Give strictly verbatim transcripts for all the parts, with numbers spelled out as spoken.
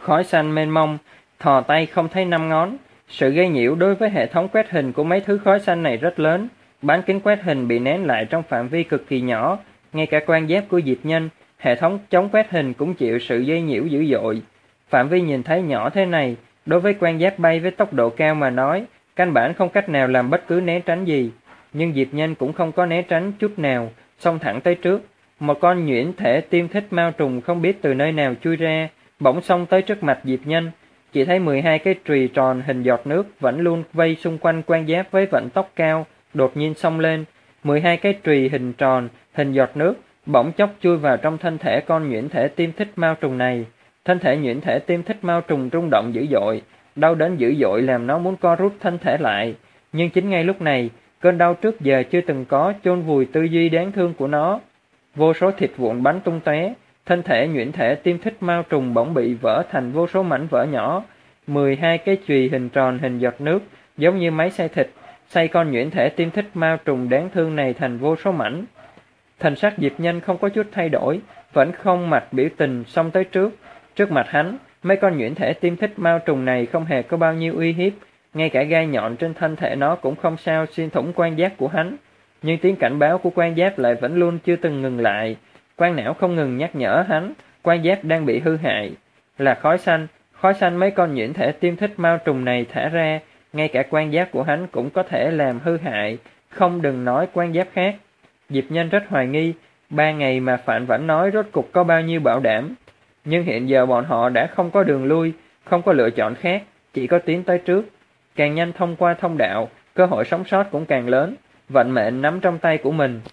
Khói xanh mênh mông, thò tay không thấy năm ngón. Sự gây nhiễu đối với hệ thống quét hình của mấy thứ khói xanh này rất lớn. Bán kính quét hình bị nén lại trong phạm vi cực kỳ nhỏ. Ngay cả quan giáp của Diệp Nhân, hệ thống chống quét hình cũng chịu sự gây nhiễu dữ dội. Phạm vi nhìn thấy nhỏ thế này, đối với quan giáp bay với tốc độ cao mà nói, căn bản không cách nào làm bất cứ né tránh gì. Nhưng Diệp Nhân cũng không có né tránh chút nào, xông thẳng tới trước. Một con nhuyễn thể tiêm thích mao trùng không biết từ nơi nào chui ra, bỗng xông tới trước mặt Diệp Nhân. Chỉ thấy mười hai cái chùy tròn hình giọt nước vẫn luôn vây xung quanh quan giáp với vận tốc cao, đột nhiên xông lên. mười hai cái chùy hình tròn, hình giọt nước, bỗng chốc chui vào trong thân thể con nhuyễn thể tiêm thích mao trùng này. Thân thể nhuyễn thể tiêm thích mao trùng rung động dữ dội, đau đớn dữ dội làm nó muốn co rút thân thể lại. Nhưng chính ngay lúc này, cơn đau trước giờ chưa từng có chôn vùi tư duy đáng thương của nó. Vô số thịt vụn bắn tung tóe, thân thể nhuyễn thể tiêm thích mao trùng bỗng bị vỡ thành vô số mảnh vỡ nhỏ. mười hai cái chùy hình tròn hình giọt nước, giống như máy xay thịt, xay con nhuyễn thể tiêm thích mao trùng đáng thương này thành vô số mảnh. Thần sắc Diệp Nhân không có chút thay đổi, vẫn không mặt biểu tình xông tới trước. Trước mặt hắn, mấy con nhuyễn thể tiêm thích mao trùng này không hề có bao nhiêu uy hiếp, ngay cả gai nhọn trên thân thể nó cũng không sao xuyên thủng quan giáp của hắn. Nhưng tiếng cảnh báo của quan giáp lại vẫn luôn chưa từng ngừng lại. Quan não không ngừng nhắc nhở hắn, quan giáp đang bị hư hại. Là khói xanh, khói xanh mấy con nhuyễn thể tiêm thích mao trùng này thả ra, ngay cả quan giáp của hắn cũng có thể làm hư hại, không đừng nói quan giáp khác. Diệp Nhân rất hoài nghi, ba ngày mà Phạm vẫn nói rốt cục có bao nhiêu bảo đảm. Nhưng hiện giờ bọn họ đã không có đường lui, không có lựa chọn khác, chỉ có tiến tới trước. Càng nhanh thông qua thông đạo, cơ hội sống sót cũng càng lớn, vận mệnh nắm trong tay của mình.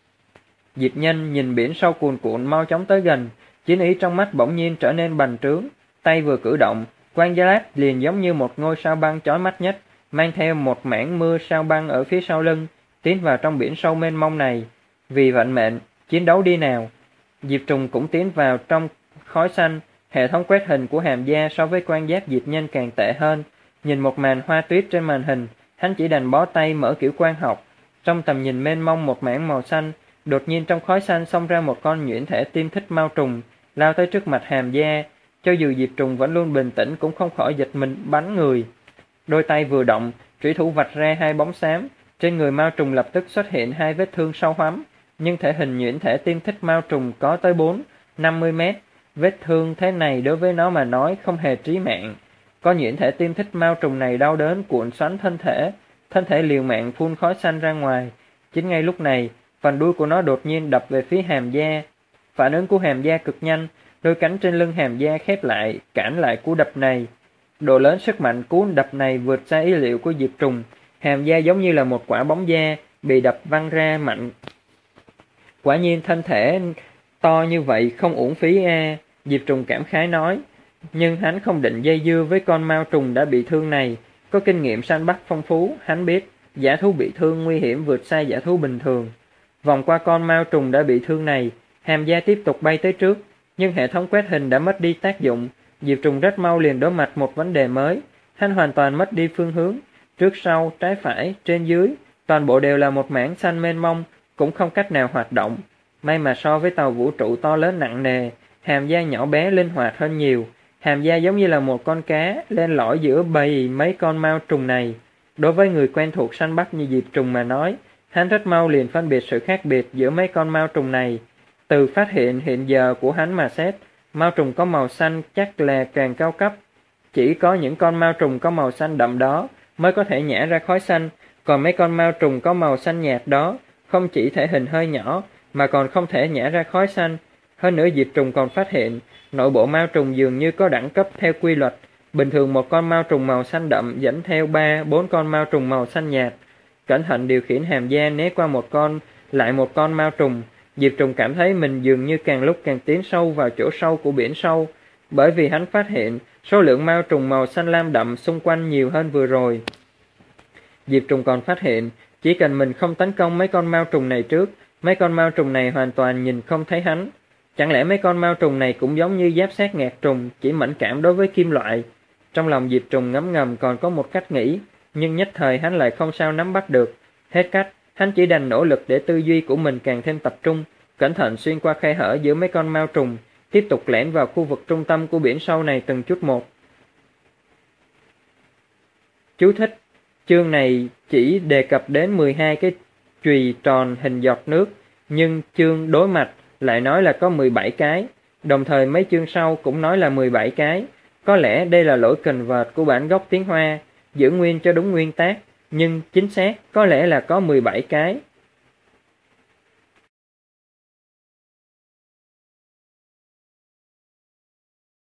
Diệp Nhân nhìn biển sâu cuồn cuộn mau chóng tới gần, chiến ý trong mắt bỗng nhiên trở nên bành trướng, tay vừa cử động, quang giáp liền giống như một ngôi sao băng chói mắt nhất, mang theo một mảng mưa sao băng ở phía sau lưng, tiến vào trong biển sâu mênh mông này. Vì vận mệnh, chiến đấu đi nào. Diệp Trùng cũng tiến vào trong khói xanh, hệ thống quét hình của Hàm Gia so với quan giáp Diệp Nhân càng tệ hơn. Nhìn một màn hoa tuyết trên màn hình, hắn chỉ đành bó tay mở kiểu quan học. Trong tầm nhìn mênh mông một mảng màu xanh, đột nhiên trong khói xanh xông ra một con nhuyễn thể tiêm thích mao trùng, lao tới trước mặt Hàm Gia. Cho dù Diệp Trùng vẫn luôn bình tĩnh cũng không khỏi giật mình bắn người. Đôi tay vừa động, trủy thủ vạch ra hai bóng xám, trên người mao trùng lập tức xuất hiện hai vết thương sâu hoắm, nhưng thể hình nhuyễn thể tiêm thích mao trùng có tới bốn, năm mươi mét. Vết thương thế này đối với nó mà nói không hề trí mạng. Con nhuyễn thể tiêm thích mao trùng này đau đớn cuộn xoắn thân thể, thân thể liều mạng phun khói xanh ra ngoài. Chính ngay lúc này, phần đuôi của nó đột nhiên đập về phía Hàm Gia. Phản ứng của Hàm Gia cực nhanh, đôi cánh trên lưng Hàm Gia khép lại, cản lại cú đập này. Độ lớn sức mạnh cú đập này vượt xa ý liệu của Diệp Trùng. Hàm Gia giống như là một quả bóng da, bị đập văng ra mạnh. Quả nhiên thân thể to như vậy không uổng phí a, Diệp Trùng cảm khái nói. Nhưng hắn không định dây dưa với con mao trùng đã bị thương này. Có kinh nghiệm săn bắt phong phú, hắn biết dã thú bị thương nguy hiểm vượt xa dã thú bình thường. Vòng qua con mao trùng đã bị thương này, Hàm Gia tiếp tục bay tới trước, nhưng hệ thống quét hình đã mất đi tác dụng. Diệp Trùng rất mau liền đối mặt một vấn đề mới. Hắn hoàn toàn mất đi phương hướng, trước sau, trái phải, trên dưới, toàn bộ đều là một mảng xanh mênh mông, cũng không cách nào hoạt động. May mà so với tàu vũ trụ to lớn nặng nề, Hàm Gia nhỏ bé linh hoạt hơn nhiều. Hàm Gia giống như là một con cá len lỏi giữa bầy mấy con mao trùng này. Đối với người quen thuộc săn bắt như Diệp Trùng mà nói, hắn rất mau liền phân biệt sự khác biệt giữa mấy con mao trùng này. Từ phát hiện hiện giờ của hắn mà xét, mao trùng có màu xanh chắc là càng cao cấp. Chỉ có những con mao trùng có màu xanh đậm đó mới có thể nhả ra khói xanh, còn mấy con mao trùng có màu xanh nhạt đó không chỉ thể hình hơi nhỏ mà còn không thể nhả ra khói xanh. Hơn nữa Diệp Trùng còn phát hiện, nội bộ mao trùng dường như có đẳng cấp theo quy luật. Bình thường một con mao trùng màu xanh đậm dẫn theo ba, bốn con mao trùng màu xanh nhạt. Cẩn thận điều khiển Hàm Gia né qua một con, lại một con mao trùng. Diệp Trùng cảm thấy mình dường như càng lúc càng tiến sâu vào chỗ sâu của biển sâu, bởi vì hắn phát hiện số lượng mao trùng màu xanh lam đậm xung quanh nhiều hơn vừa rồi. Diệp Trùng còn phát hiện, chỉ cần mình không tấn công mấy con mao trùng này trước, mấy con mao trùng này hoàn toàn nhìn không thấy hắn. Chẳng lẽ mấy con mao trùng này cũng giống như giáp xác ngạc trùng, chỉ mẫn cảm đối với kim loại? Trong lòng Diệp Trùng ngấm ngầm còn có một cách nghĩ, nhưng nhất thời hắn lại không sao nắm bắt được. Hết cách, hắn chỉ đành nỗ lực để tư duy của mình càng thêm tập trung, cẩn thận xuyên qua khe hở giữa mấy con mao trùng, tiếp tục lẻn vào khu vực trung tâm của biển sâu này từng chút một. Chú thích: chương này chỉ đề cập đến mười hai cái chùy tròn hình giọt nước, nhưng chương đối mặt lại nói là có mười bảy cái, đồng thời mấy chương sau cũng nói là mười bảy cái. Có lẽ đây là lỗi convert của bản gốc tiếng Hoa, giữ nguyên cho đúng nguyên tác, nhưng chính xác có lẽ là có mười bảy cái.